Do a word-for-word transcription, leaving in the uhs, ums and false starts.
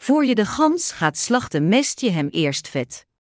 Voor je de gans gaat slachten, mest je hem eerst vet.